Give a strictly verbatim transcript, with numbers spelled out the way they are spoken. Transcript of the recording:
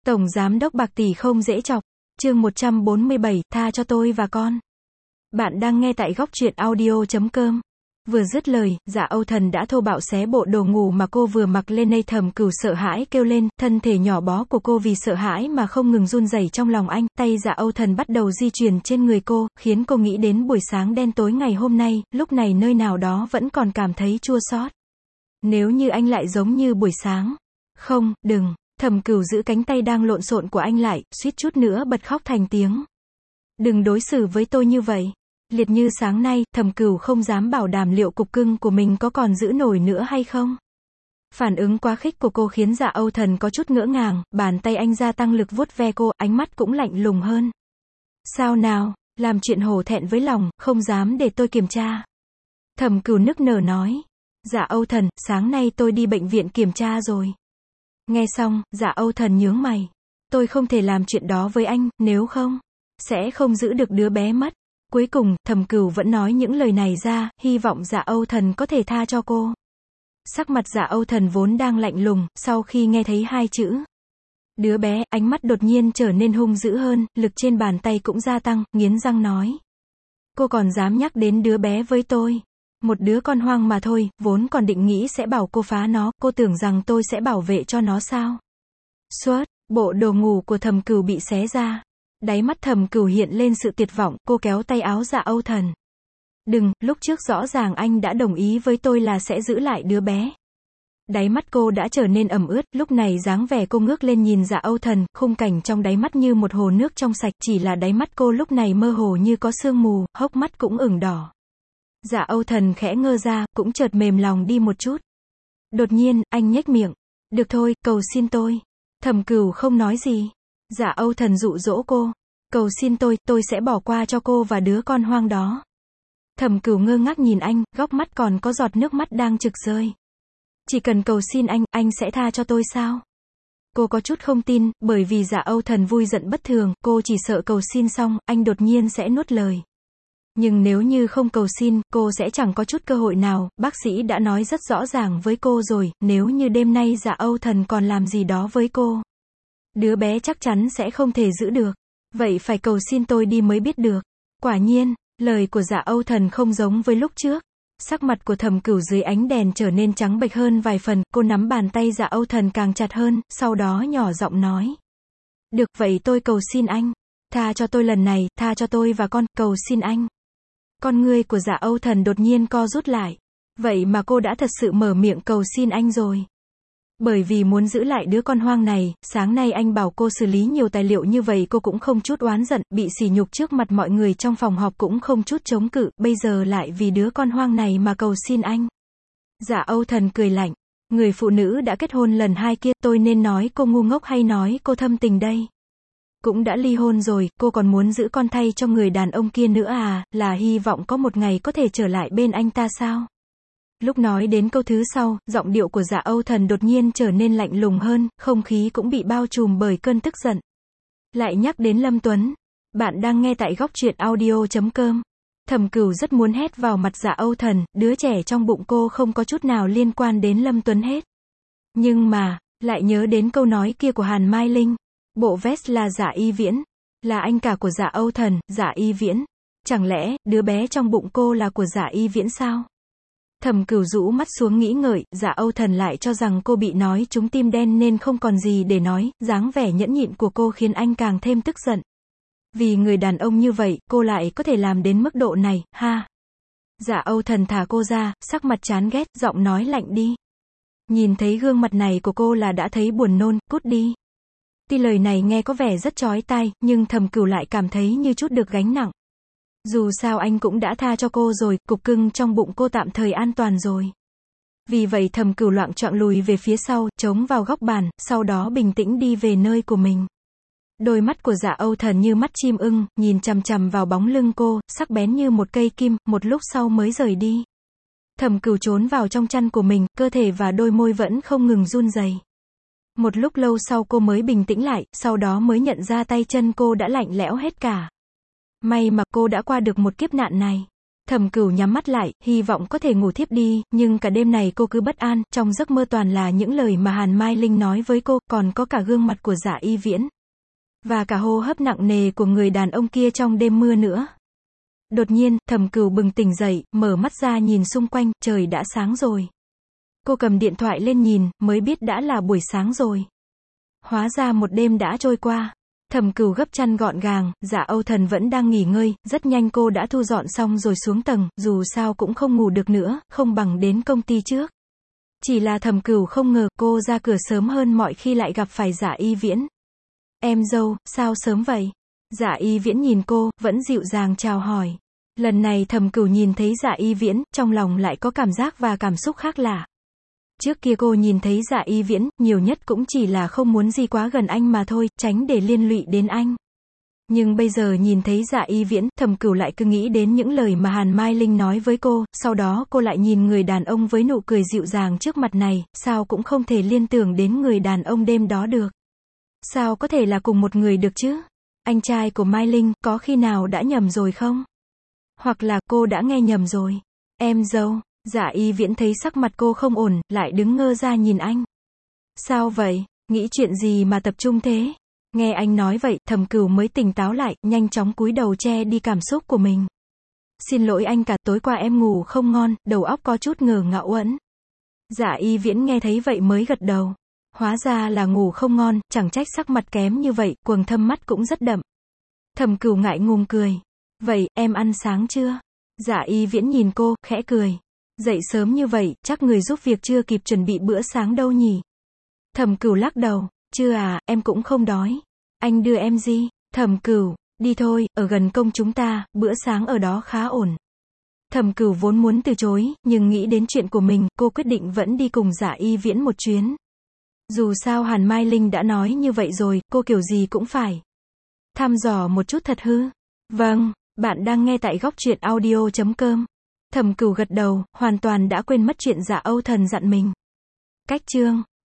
Tổng giám đốc bạc tỷ không dễ chọc. Chương một trăm bốn mươi bảy, tha cho tôi và con. Bạn đang nghe tại góc truyện audio chấm com. Vừa dứt lời, Dạ Âu Thần đã thô bạo xé bộ đồ ngủ mà cô vừa mặc lên. Nay Thẩm Cửu sợ hãi kêu lên, thân thể nhỏ bó của cô vì sợ hãi mà không ngừng run rẩy trong lòng anh. Tay Dạ Âu Thần bắt đầu di chuyển trên người cô, khiến cô nghĩ đến buổi sáng đen tối ngày hôm nay, lúc này nơi nào đó vẫn còn cảm thấy chua xót. Nếu như anh lại giống như buổi sáng. Không, đừng. Thẩm Cửu giữ cánh tay đang lộn xộn của anh lại, suýt chút nữa bật khóc thành tiếng. Đừng đối xử với tôi như vậy. Liệt như sáng nay, Thẩm Cửu không dám bảo đảm liệu cục cưng của mình có còn giữ nổi nữa hay không. Phản ứng quá khích của cô khiến Dạ Âu Thần có chút ngỡ ngàng, bàn tay anh gia tăng lực vuốt ve cô, ánh mắt cũng lạnh lùng hơn. Sao nào, làm chuyện hổ thẹn với lòng, không dám để tôi kiểm tra. Thẩm Cửu nức nở nói. Dạ Âu Thần, sáng nay tôi đi bệnh viện kiểm tra rồi. Nghe xong, Dạ Âu Thần nhướng mày. Tôi không thể làm chuyện đó với anh, nếu không, sẽ không giữ được đứa bé mất. Cuối cùng, Thẩm Cửu vẫn nói những lời này ra, hy vọng Dạ Âu Thần có thể tha cho cô. Sắc mặt Dạ Âu Thần vốn đang lạnh lùng, sau khi nghe thấy hai chữ đứa bé, ánh mắt đột nhiên trở nên hung dữ hơn, lực trên bàn tay cũng gia tăng, nghiến răng nói. Cô còn dám nhắc đến đứa bé với tôi. Một đứa con hoang mà thôi, vốn còn định nghĩ sẽ bảo cô phá nó, cô tưởng rằng tôi sẽ bảo vệ cho nó sao? Suốt, bộ đồ ngủ của Thẩm Cửu bị xé ra. Đáy mắt Thẩm Cửu hiện lên sự tuyệt vọng, cô kéo tay áo Dạ Âu Thần. Đừng, lúc trước rõ ràng anh đã đồng ý với tôi là sẽ giữ lại đứa bé. Đáy mắt cô đã trở nên ẩm ướt, lúc này dáng vẻ cô ngước lên nhìn Dạ Âu Thần, khung cảnh trong đáy mắt như một hồ nước trong sạch, chỉ là đáy mắt cô lúc này mơ hồ như có sương mù, hốc mắt cũng ửng đỏ. Dạ Âu Thần khẽ ngơ ra, cũng chợt mềm lòng đi một chút. Đột nhiên, anh nhếch miệng. Được thôi, cầu xin tôi. Thẩm Cửu không nói gì. Dạ Âu Thần dụ dỗ cô. Cầu xin tôi, tôi sẽ bỏ qua cho cô và đứa con hoang đó. Thẩm Cửu ngơ ngác nhìn anh, góc mắt còn có giọt nước mắt đang trực rơi. Chỉ cần cầu xin anh, anh sẽ tha cho tôi sao? Cô có chút không tin, bởi vì Dạ Âu Thần vui giận bất thường, cô chỉ sợ cầu xin xong, anh đột nhiên sẽ nuốt lời. Nhưng nếu như không cầu xin, cô sẽ chẳng có chút cơ hội nào, bác sĩ đã nói rất rõ ràng với cô rồi, nếu như đêm nay Dạ Âu Thần còn làm gì đó với cô, đứa bé chắc chắn sẽ không thể giữ được. Vậy phải cầu xin tôi đi mới biết được. Quả nhiên, lời của Dạ Âu Thần không giống với lúc trước. Sắc mặt của Thẩm Cửu dưới ánh đèn trở nên trắng bệch hơn vài phần, cô nắm bàn tay Dạ Âu Thần càng chặt hơn, sau đó nhỏ giọng nói. Được, vậy tôi cầu xin anh. Tha cho tôi lần này, tha cho tôi và con, cầu xin anh. Con ngươi của Dạ Âu Thần đột nhiên co rút lại. Vậy mà cô đã thật sự mở miệng cầu xin anh rồi. Bởi vì muốn giữ lại đứa con hoang này, sáng nay anh bảo cô xử lý nhiều tài liệu như vậy cô cũng không chút oán giận, bị sỉ nhục trước mặt mọi người trong phòng họp cũng không chút chống cự, bây giờ lại vì đứa con hoang này mà cầu xin anh. Dạ Âu Thần cười lạnh. Người phụ nữ đã kết hôn lần hai kia, tôi nên nói cô ngu ngốc hay nói cô thâm tình đây? Cũng đã ly hôn rồi, cô còn muốn giữ con thay cho người đàn ông kia nữa à, là hy vọng có một ngày có thể trở lại bên anh ta sao? Lúc nói đến câu thứ sau, giọng điệu của Dạ Âu Thần đột nhiên trở nên lạnh lùng hơn, không khí cũng bị bao trùm bởi cơn tức giận. Lại nhắc đến Lâm Tuấn. Bạn đang nghe tại góc truyện audio chấm com. Thẩm Cửu rất muốn hét vào mặt Dạ Âu Thần, đứa trẻ trong bụng cô không có chút nào liên quan đến Lâm Tuấn hết. Nhưng mà, lại nhớ đến câu nói kia của Hàn Mai Linh. Bộ vest là Dạ Y Viễn. Là anh cả của Dạ Âu Thần, Dạ Y Viễn. Chẳng lẽ, đứa bé trong bụng cô là của Dạ Y Viễn sao? Thẩm Cửu rũ mắt xuống nghĩ ngợi, Dạ Âu Thần lại cho rằng cô bị nói trúng tim đen nên không còn gì để nói, dáng vẻ nhẫn nhịn của cô khiến anh càng thêm tức giận. Vì người đàn ông như vậy, cô lại có thể làm đến mức độ này, ha. Dạ Âu Thần thả cô ra, sắc mặt chán ghét, giọng nói lạnh đi. Nhìn thấy gương mặt này của cô là đã thấy buồn nôn, cút đi. Tuy lời này nghe có vẻ rất chói tai, nhưng Thẩm Cửu lại cảm thấy như chút được gánh nặng. Dù sao anh cũng đã tha cho cô rồi, cục cưng trong bụng cô tạm thời an toàn rồi. Vì vậy Thẩm Cửu loạng choạng lùi về phía sau, chống vào góc bàn, sau đó bình tĩnh đi về nơi của mình. Đôi mắt của Dạ Âu Thần như mắt chim ưng, nhìn chằm chằm vào bóng lưng cô, sắc bén như một cây kim, một lúc sau mới rời đi. Thẩm Cửu trốn vào trong chăn của mình, cơ thể và đôi môi vẫn không ngừng run rẩy. Một lúc lâu sau cô mới bình tĩnh lại, sau đó mới nhận ra tay chân cô đã lạnh lẽo hết cả. May mà cô đã qua được một kiếp nạn này. Thẩm Cửu nhắm mắt lại, hy vọng có thể ngủ thiếp đi, nhưng cả đêm này cô cứ bất an, trong giấc mơ toàn là những lời mà Hàn Mai Linh nói với cô, còn có cả gương mặt của Dạ Y Viễn. Và cả hô hấp nặng nề của người đàn ông kia trong đêm mưa nữa. Đột nhiên, Thẩm Cửu bừng tỉnh dậy, mở mắt ra nhìn xung quanh, trời đã sáng rồi. Cô cầm điện thoại lên nhìn, mới biết đã là buổi sáng rồi. Hóa ra một đêm đã trôi qua. Thẩm Cửu gấp chăn gọn gàng, Dạ Âu Thần vẫn đang nghỉ ngơi, rất nhanh cô đã thu dọn xong rồi xuống tầng, dù sao cũng không ngủ được nữa, không bằng đến công ty trước. Chỉ là Thẩm Cửu không ngờ, cô ra cửa sớm hơn mọi khi lại gặp phải Dạ Y Viễn. Em dâu, sao sớm vậy? Dạ Y Viễn nhìn cô, vẫn dịu dàng chào hỏi. Lần này Thẩm Cửu nhìn thấy Dạ Y Viễn, trong lòng lại có cảm giác và cảm xúc khác lạ. Trước kia cô nhìn thấy Dạ Y Viễn, nhiều nhất cũng chỉ là không muốn gì quá gần anh mà thôi, tránh để liên lụy đến anh. Nhưng bây giờ nhìn thấy Dạ Y Viễn, Thẩm Cửu lại cứ nghĩ đến những lời mà Hàn Mai Linh nói với cô, sau đó cô lại nhìn người đàn ông với nụ cười dịu dàng trước mặt này, sao cũng không thể liên tưởng đến người đàn ông đêm đó được. Sao có thể là cùng một người được chứ? Anh trai của Mai Linh, có khi nào đã nhầm rồi không? Hoặc là cô đã nghe nhầm rồi? Em dâu. Dạ Y Viễn thấy sắc mặt cô không ổn, lại đứng ngơ ra nhìn anh. Sao vậy? Nghĩ chuyện gì mà tập trung thế? Nghe anh nói vậy, Thẩm Cửu mới tỉnh táo lại, nhanh chóng cúi đầu che đi cảm xúc của mình. Xin lỗi anh cả, tối qua em ngủ không ngon, đầu óc có chút ngờ ngạo uẩn. Dạ Y Viễn nghe thấy vậy mới gật đầu. Hóa ra là ngủ không ngon, chẳng trách sắc mặt kém như vậy, quầng thâm mắt cũng rất đậm. Thẩm Cửu ngại ngùng cười. Vậy, em ăn sáng chưa? Dạ Y Viễn nhìn cô, khẽ cười. Dậy sớm như vậy, chắc người giúp việc chưa kịp chuẩn bị bữa sáng đâu nhỉ? Thẩm Cửu lắc đầu. Chưa à, em cũng không đói. Anh đưa em gì? Thẩm Cửu, đi thôi, ở gần công chúng ta, bữa sáng ở đó khá ổn. Thẩm Cửu vốn muốn từ chối, nhưng nghĩ đến chuyện của mình, cô quyết định vẫn đi cùng Dạ Y Viễn một chuyến. Dù sao Hàn Mai Linh đã nói như vậy rồi, cô kiểu gì cũng phải thăm dò một chút thật hư. Vâng, bạn đang nghe tại góc truyện audio chấm com. Thẩm Cửu gật đầu, hoàn toàn đã quên mất chuyện Dạ Âu Thần dặn mình. Cách chương